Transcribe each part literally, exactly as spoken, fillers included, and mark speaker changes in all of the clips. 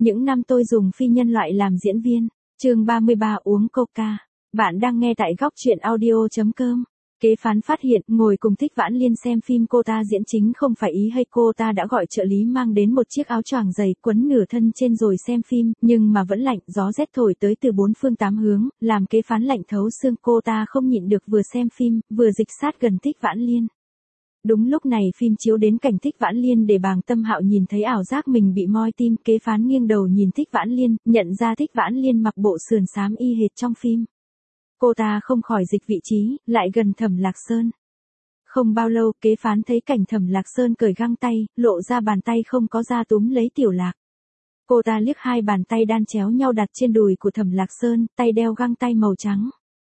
Speaker 1: Những năm tôi dùng phi nhân loại làm diễn viên. Chương ba mươi ba uống coca. Bạn đang nghe tại góc truyện audio chấm com. Kế phán phát hiện ngồi cùng Thích Vãn Liên xem phim cô ta diễn chính không phải ý hay, cô ta đã gọi trợ lý mang đến một chiếc áo choàng dày quấn nửa thân trên rồi xem phim, nhưng mà vẫn lạnh, gió rét thổi tới từ bốn phương tám hướng, làm kế phán lạnh thấu xương. Cô ta không nhịn được vừa xem phim, vừa dịch sát gần Thích Vãn Liên. Đúng lúc này phim chiếu đến cảnh Thích Vãn Liên để Bàng Tâm Hạo nhìn thấy ảo giác mình bị moi tim. Kế phán nghiêng đầu nhìn Thích Vãn Liên, nhận ra Thích Vãn Liên mặc bộ sườn xám y hệt trong phim. Cô ta không khỏi dịch vị trí, lại gần Thẩm Lạc Sơn. Không bao lâu, kế phán thấy cảnh Thẩm Lạc Sơn cởi găng tay, lộ ra bàn tay không có da túm lấy Tiểu Lạc. Cô ta liếc hai bàn tay đan chéo nhau đặt trên đùi của Thẩm Lạc Sơn, tay đeo găng tay màu trắng.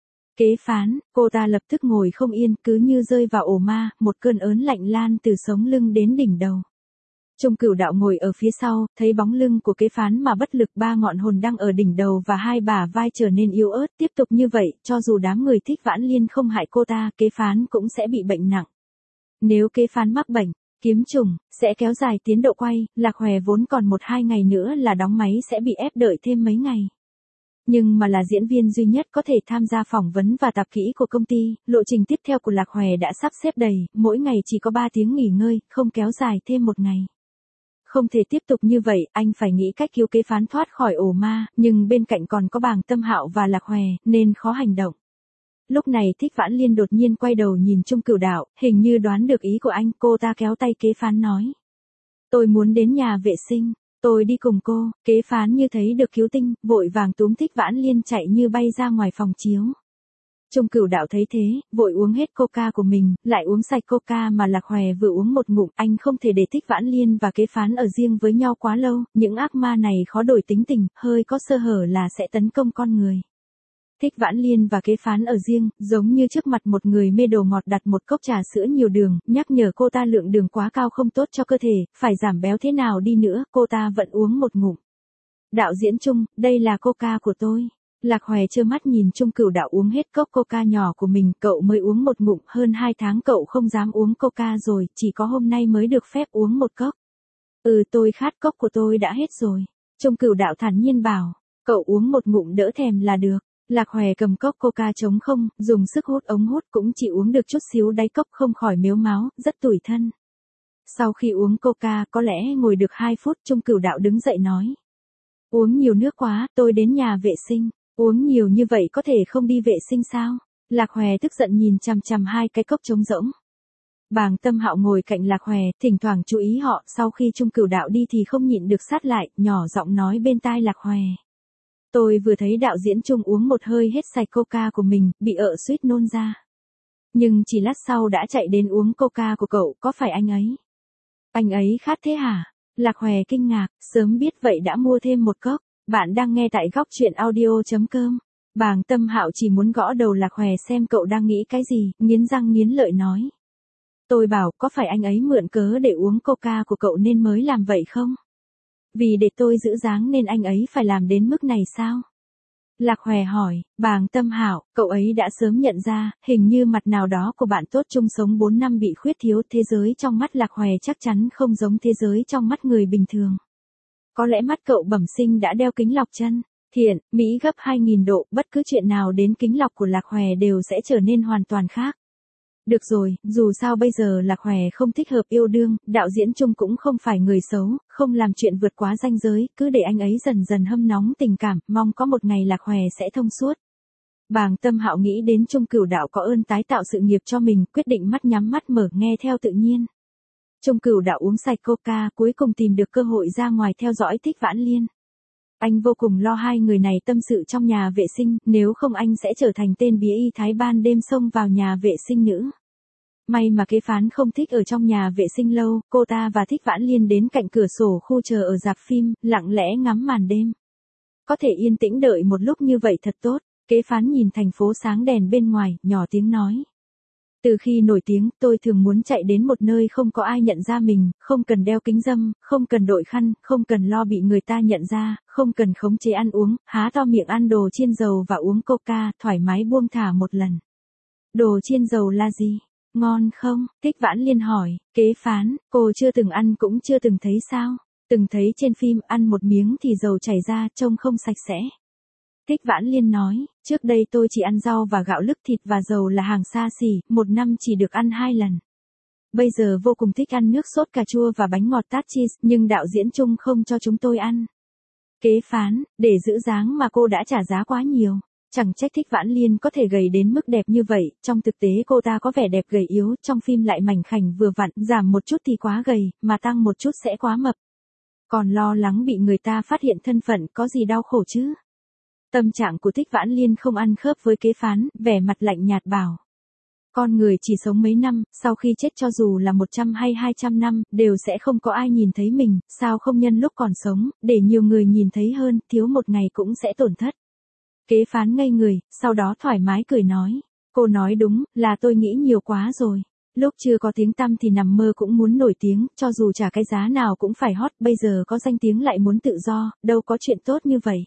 Speaker 1: Kế phán, cô ta lập tức ngồi không yên, cứ như rơi vào ổ ma, một cơn ớn lạnh lan từ sống lưng đến đỉnh đầu. Trung Cửu Đạo ngồi ở phía sau, thấy bóng lưng của kế phán mà bất lực, ba ngọn hồn đang ở đỉnh đầu và hai bả vai trở nên yếu ớt. Tiếp tục như vậy, cho dù đám người Thích Vãn Liên không hại cô ta, kế phán cũng sẽ bị bệnh nặng. Nếu kế phán mắc bệnh kiếm trùng, sẽ kéo dài tiến độ quay. Lạc Hòe vốn còn một hai ngày nữa là đóng máy sẽ bị ép đợi thêm mấy ngày. Nhưng mà là diễn viên duy nhất có thể tham gia phỏng vấn và tạp kỹ của công ty, lộ trình tiếp theo của Lạc Hòe đã sắp xếp đầy, mỗi ngày chỉ có ba tiếng nghỉ ngơi, không kéo dài thêm một ngày. Không thể tiếp tục như vậy, anh phải nghĩ cách cứu kế phán thoát khỏi ổ ma, nhưng bên cạnh còn có Bàng Tâm Hạo và Lạc Hòe, nên khó hành động. Lúc này Thích Vãn Liên đột nhiên quay đầu nhìn Trung Cửu Đạo, hình như đoán được ý của anh, cô ta kéo tay kế phán nói. Tôi muốn đến nhà vệ sinh. Tôi đi cùng cô. Kế phán như thấy được cứu tinh, vội vàng túm Thích Vãn Liên chạy như bay ra ngoài phòng chiếu. Trung Cửu Đạo thấy thế, vội uống hết coca của mình, lại uống sạch coca mà Lạc Hòe vừa uống một ngụm. Anh không thể để Thích Vãn Liên và kế phán ở riêng với nhau quá lâu, những ác ma này khó đổi tính tình, hơi có sơ hở là sẽ tấn công con người. Thích Vãn Liên và kế phán ở riêng, giống như trước mặt một người mê đồ ngọt đặt một cốc trà sữa nhiều đường, nhắc nhở cô ta lượng đường quá cao không tốt cho cơ thể, phải giảm béo thế nào đi nữa, cô ta vẫn uống một ngụm. Đạo diễn Trung, đây là coca của tôi. Lạc Hòe trơ mắt nhìn Trung Cửu Đạo uống hết cốc coca nhỏ của mình, cậu mới uống một ngụm, hơn hai tháng cậu không dám uống coca rồi, chỉ có hôm nay mới được phép uống một cốc. Ừ, tôi khát, cốc của tôi đã hết rồi. Trung Cửu Đạo thản nhiên bảo, cậu uống một ngụm đỡ thèm là được. Lạc Hòe cầm cốc coca trống không, dùng sức hút ống hút, cũng chỉ uống được chút xíu đáy cốc, không khỏi mếu máo, rất tủi thân. Sau khi uống coca, có lẽ ngồi được hai phút, Trung Cửu Đạo đứng dậy nói. Uống nhiều nước quá, tôi đến nhà vệ sinh. Uống nhiều như vậy có thể không đi vệ sinh sao? Lạc Hòe tức giận nhìn chằm chằm hai cái cốc trống rỗng. Bàng Tâm Hạo ngồi cạnh Lạc Hòe, thỉnh thoảng chú ý họ, sau khi Trung Cửu Đạo đi thì không nhịn được sát lại, nhỏ giọng nói bên tai Lạc Hòe. Tôi vừa thấy đạo diễn Trung uống một hơi hết sạch coca của mình, bị ợ suýt nôn ra. Nhưng chỉ lát sau đã chạy đến uống coca của cậu, có phải anh ấy? Anh ấy khát thế hả? Lạc Hòe kinh ngạc, sớm biết vậy đã mua thêm một cốc. Bạn đang nghe tại góc truyện audio chấm com. Bàng Tâm Hạo chỉ muốn gõ đầu Lạc Hòe xem cậu đang nghĩ cái gì, nghiến răng nghiến lợi nói. Tôi bảo, có phải anh ấy mượn cớ để uống coca của cậu nên mới làm vậy không? Vì để tôi giữ dáng nên anh ấy phải làm đến mức này sao? Lạc Hòe hỏi, Bàng Tâm Hạo, cậu ấy đã sớm nhận ra, hình như mặt nào đó của bạn tốt chung sống bốn năm bị khuyết thiếu. Thế giới trong mắt Lạc Hòe chắc chắn không giống thế giới trong mắt người bình thường. Có lẽ mắt cậu bẩm sinh đã đeo kính lọc chân. Thiện, Mỹ gấp hai nghìn độ, bất cứ chuyện nào đến kính lọc của Lạc Hòe đều sẽ trở nên hoàn toàn khác. Được rồi, dù sao bây giờ Lạc Hòe không thích hợp yêu đương, đạo diễn Trung cũng không phải người xấu, không làm chuyện vượt quá ranh giới, cứ để anh ấy dần dần hâm nóng tình cảm, mong có một ngày Lạc Hòe sẽ thông suốt. Bàng Tâm Hạo nghĩ đến Trung Cửu Đạo có ơn tái tạo sự nghiệp cho mình, quyết định mắt nhắm mắt mở nghe theo tự nhiên. Trung Cửu Đạo uống sạch coca, cuối cùng tìm được cơ hội ra ngoài theo dõi Thích Vãn Liên. Anh vô cùng lo hai người này tâm sự trong nhà vệ sinh, nếu không anh sẽ trở thành tên bía y thái ban đêm xông vào nhà vệ sinh nữ. May mà kế phán không thích ở trong nhà vệ sinh lâu, cô ta và Thích Vãn Liên đến cạnh cửa sổ khu chờ ở rạp phim, lặng lẽ ngắm màn đêm. Có thể yên tĩnh đợi một lúc như vậy thật tốt. Kế phán nhìn thành phố sáng đèn bên ngoài, nhỏ tiếng nói. Từ khi nổi tiếng, tôi thường muốn chạy đến một nơi không có ai nhận ra mình, không cần đeo kính râm, không cần đội khăn, không cần lo bị người ta nhận ra, không cần khống chế ăn uống, há to miệng ăn đồ chiên dầu và uống coca, thoải mái buông thả một lần. Đồ chiên dầu là gì? Ngon không? Thích Vãn Liên hỏi. Kế phán, cô chưa từng ăn cũng chưa từng thấy sao? Từng thấy trên phim ăn một miếng thì dầu chảy ra trông không sạch sẽ. Thích Vãn Liên nói, trước đây tôi chỉ ăn rau và gạo lứt, thịt và dầu là hàng xa xỉ, một năm chỉ được ăn hai lần. Bây giờ vô cùng thích ăn nước sốt cà chua và bánh ngọt tart cheese, nhưng đạo diễn Chung không cho chúng tôi ăn. Kế phán, để giữ dáng mà cô đã trả giá quá nhiều. Chẳng trách Thích Vãn Liên có thể gầy đến mức đẹp như vậy, trong thực tế cô ta có vẻ đẹp gầy yếu, trong phim lại mảnh khảnh vừa vặn, giảm một chút thì quá gầy, mà tăng một chút sẽ quá mập. Còn lo lắng bị người ta phát hiện thân phận, có gì đau khổ chứ? Tâm trạng của Thích Vãn Liên không ăn khớp với kế phán, vẻ mặt lạnh nhạt bảo. Con người chỉ sống mấy năm, sau khi chết cho dù là một trăm hay hai trăm năm, đều sẽ không có ai nhìn thấy mình, sao không nhân lúc còn sống, để nhiều người nhìn thấy hơn, thiếu một ngày cũng sẽ tổn thất. Kế phán ngây người, sau đó thoải mái cười nói. Cô nói đúng, là tôi nghĩ nhiều quá rồi. Lúc chưa có tiếng tăm thì nằm mơ cũng muốn nổi tiếng, cho dù trả cái giá nào cũng phải hot, bây giờ có danh tiếng lại muốn tự do, đâu có chuyện tốt như vậy.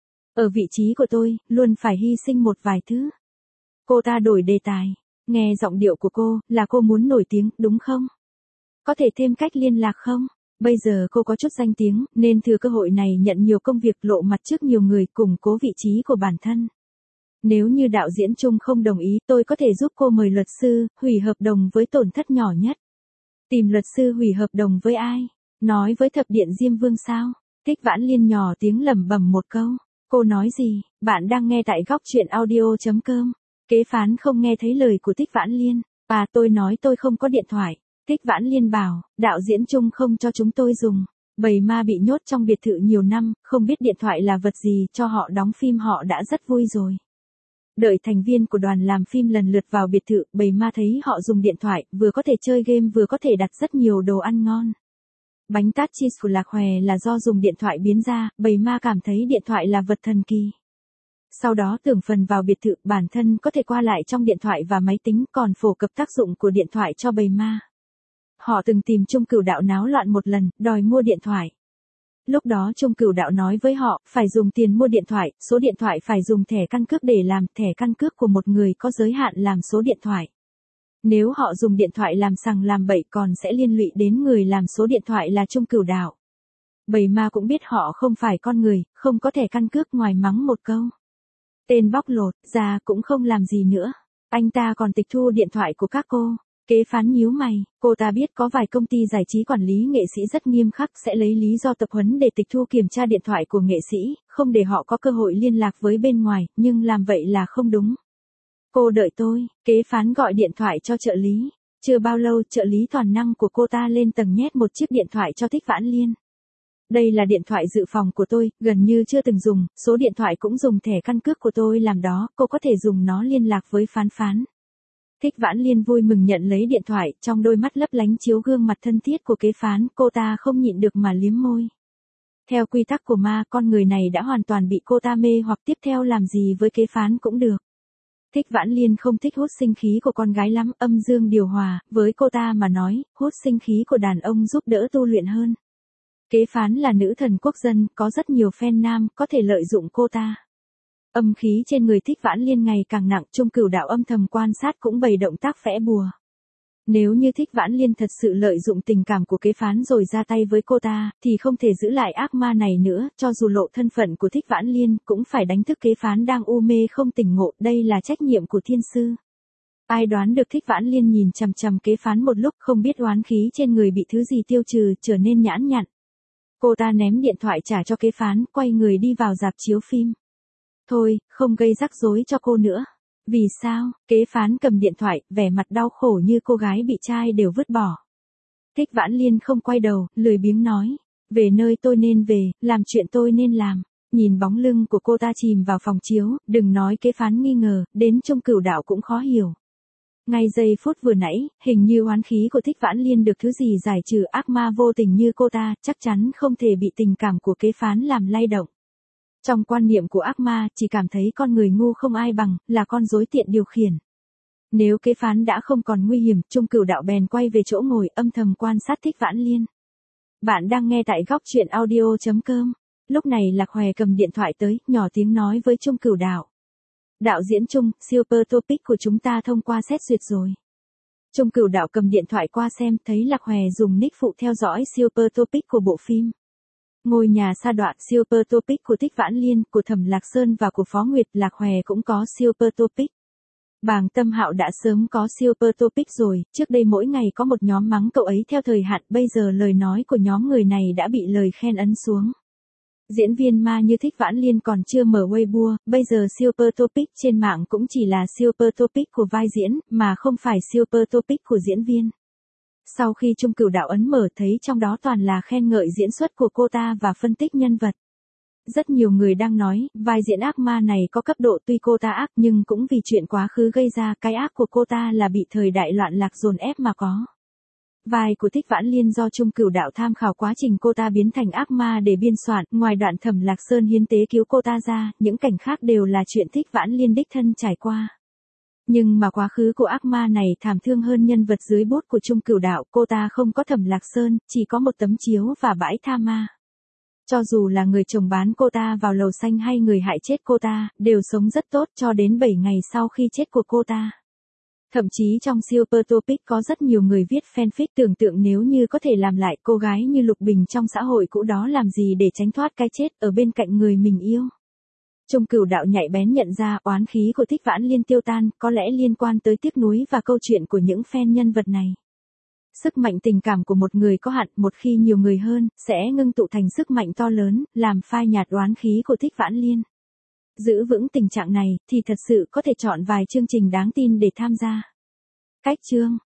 Speaker 1: Ở vị trí của tôi, luôn phải hy sinh một vài thứ. Cô ta đổi đề tài. Nghe giọng điệu của cô, là cô muốn nổi tiếng, đúng không? Có thể thêm cách liên lạc không? Bây giờ cô có chút danh tiếng, nên thừa cơ hội này nhận nhiều công việc, lộ mặt trước nhiều người, củng cố vị trí của bản thân. Nếu như đạo diễn Chung không đồng ý, tôi có thể giúp cô mời luật sư, hủy hợp đồng với tổn thất nhỏ nhất. Tìm luật sư hủy hợp đồng với ai? Nói với Thập Điện Diêm Vương sao? Thích Vãn Liên nhỏ tiếng lẩm bẩm một câu. Cô nói gì? Bạn đang nghe tại góc truyện audio chấm com. Kế phán không nghe thấy lời của Thích Vãn Liên. À, tôi nói tôi không có điện thoại. Thích Vãn Liên bảo, đạo diễn Chung không cho chúng tôi dùng. Bầy ma bị nhốt trong biệt thự nhiều năm, không biết điện thoại là vật gì, cho họ đóng phim họ đã rất vui rồi. Đợi thành viên của đoàn làm phim lần lượt vào biệt thự, bầy ma thấy họ dùng điện thoại, vừa có thể chơi game vừa có thể đặt rất nhiều đồ ăn ngon. Bánh tart cheese của Lạc Hòe là do dùng điện thoại biến ra, bầy ma cảm thấy điện thoại là vật thần kỳ. Sau đó tưởng phần vào biệt thự, bản thân có thể qua lại trong điện thoại và máy tính, còn phổ cập tác dụng của điện thoại cho bầy ma. Họ từng tìm Chung Cửu Đạo náo loạn một lần, đòi mua điện thoại. Lúc đó Chung Cửu Đạo nói với họ, phải dùng tiền mua điện thoại, số điện thoại phải dùng thẻ căn cước để làm, thẻ căn cước của một người có giới hạn làm số điện thoại. Nếu họ dùng điện thoại làm sằng làm bậy còn sẽ liên lụy đến người làm số điện thoại là Chung Cửu Đạo. Bầy ma cũng biết họ không phải con người, không có thẻ căn cước, ngoài mắng một câu. Tên bóc lột, ra cũng không làm gì nữa. Anh ta còn tịch thu điện thoại của các cô. Kế phán nhíu mày, cô ta biết có vài công ty giải trí quản lý nghệ sĩ rất nghiêm khắc, sẽ lấy lý do tập huấn để tịch thu kiểm tra điện thoại của nghệ sĩ, không để họ có cơ hội liên lạc với bên ngoài, nhưng làm vậy là không đúng. Cô đợi tôi, kế phán gọi điện thoại cho trợ lý. Chưa bao lâu, trợ lý toàn năng của cô ta lên tầng nhét một chiếc điện thoại cho Thích Vãn Liên. Đây là điện thoại dự phòng của tôi, gần như chưa từng dùng, số điện thoại cũng dùng thẻ căn cước của tôi làm đó, cô có thể dùng nó liên lạc với phán phán. Thích Vãn Liên vui mừng nhận lấy điện thoại, trong đôi mắt lấp lánh chiếu gương mặt thân thiết của kế phán, cô ta không nhịn được mà liếm môi. Theo quy tắc của ma, con người này đã hoàn toàn bị cô ta mê hoặc tiếp theo làm gì với kế phán cũng được. Thích Vãn Liên không thích hút sinh khí của con gái lắm, âm dương điều hòa, với cô ta mà nói, hút sinh khí của đàn ông giúp đỡ tu luyện hơn. Kế phán là nữ thần quốc dân, có rất nhiều fan nam, có thể lợi dụng cô ta. Âm khí trên người Thích Vãn Liên ngày càng nặng, Chung Cửu Đạo âm thầm quan sát cũng bày động tác vẽ bùa. Nếu như Thích Vãn Liên thật sự lợi dụng tình cảm của kế phán rồi ra tay với cô ta, thì không thể giữ lại ác ma này nữa, cho dù lộ thân phận của Thích Vãn Liên, cũng phải đánh thức kế phán đang u mê không tỉnh ngộ, đây là trách nhiệm của thiên sư. Ai đoán được Thích Vãn Liên nhìn chằm chằm kế phán một lúc, không biết oán khí trên người bị thứ gì tiêu trừ, trở nên nhãn nhặn. Cô ta ném điện thoại trả cho kế phán, quay người đi vào rạp chiếu phim. Thôi, không gây rắc rối cho cô nữa. Vì sao? Kế phán cầm điện thoại, vẻ mặt đau khổ như cô gái bị trai đều vứt bỏ. Thích Vãn Liên không quay đầu, lười biếng nói. Về nơi tôi nên về, làm chuyện tôi nên làm. Nhìn bóng lưng của cô ta chìm vào phòng chiếu, đừng nói kế phán nghi ngờ, đến Chung Cửu Đạo cũng khó hiểu. Ngay giây phút vừa nãy, hình như oán khí của Thích Vãn Liên được thứ gì giải trừ, ác ma vô tình như cô ta, chắc chắn không thể bị tình cảm của kế phán làm lay động. Trong quan niệm của ác ma, chỉ cảm thấy con người ngu không ai bằng, là con rối tiện điều khiển. Nếu kế phán đã không còn nguy hiểm, Chung Cửu Đạo bèn quay về chỗ ngồi, âm thầm quan sát Thích Vãn Liên. Bạn đang nghe tại góc truyện audio chấm com. Lúc này Lạc Hòe cầm điện thoại tới, nhỏ tiếng nói với Chung Cửu Đạo. Đạo diễn Chung, Super Topic của chúng ta thông qua xét duyệt rồi. Chung Cửu Đạo cầm điện thoại qua xem, thấy Lạc Hòe dùng nick phụ theo dõi Super Topic của bộ phim. Ngôi nhà sa đọa Super Topic của Thích Vãn Liên, của Thẩm Lạc Sơn và của Phó Nguyệt Lạc Hòe cũng có Super Topic. Bàng Tâm Hạo đã sớm có Super Topic rồi, trước đây mỗi ngày có một nhóm mắng cậu ấy theo thời hạn, bây giờ lời nói của nhóm người này đã bị lời khen ấn xuống. Diễn viên ma như Thích Vãn Liên còn chưa mở Weibo, bây giờ Super Topic trên mạng cũng chỉ là Super Topic của vai diễn, mà không phải Super Topic của diễn viên. Sau khi Chung Cửu Đạo ấn mở thấy trong đó toàn là khen ngợi diễn xuất của cô ta và phân tích nhân vật. Rất nhiều người đang nói, vai diễn ác ma này có cấp độ tuy cô ta ác nhưng cũng vì chuyện quá khứ gây ra, cái ác của cô ta là bị thời đại loạn lạc dồn ép mà có. Vai của Thích Vãn Liên do Chung Cửu Đạo tham khảo quá trình cô ta biến thành ác ma để biên soạn, ngoài đoạn Thẩm Lạc Sơn hiến tế cứu cô ta ra, những cảnh khác đều là chuyện Thích Vãn Liên đích thân trải qua. Nhưng mà quá khứ của ác ma này thảm thương hơn nhân vật dưới bút của Chung Cửu Đạo, cô ta không có Thẩm Lạc Sơn, chỉ có một tấm chiếu và bãi tha ma. Cho dù là người chồng bán cô ta vào lầu xanh hay người hại chết cô ta, đều sống rất tốt cho đến bảy ngày sau khi chết của cô ta. Thậm chí trong Super Topic có rất nhiều người viết fanfic tưởng tượng nếu như có thể làm lại cô gái như Lục Bình trong xã hội cũ đó làm gì để tránh thoát cái chết ở bên cạnh người mình yêu. Chung Cửu Đạo nhạy bén nhận ra oán khí của Thích Vãn Liên tiêu tan, có lẽ liên quan tới tiếc nuối và câu chuyện của những fan nhân vật này. Sức mạnh tình cảm của một người có hạn, một khi nhiều người hơn, sẽ ngưng tụ thành sức mạnh to lớn, làm phai nhạt oán khí của Thích Vãn Liên. Giữ vững tình trạng này, thì thật sự có thể chọn vài chương trình đáng tin để tham gia. Cách chương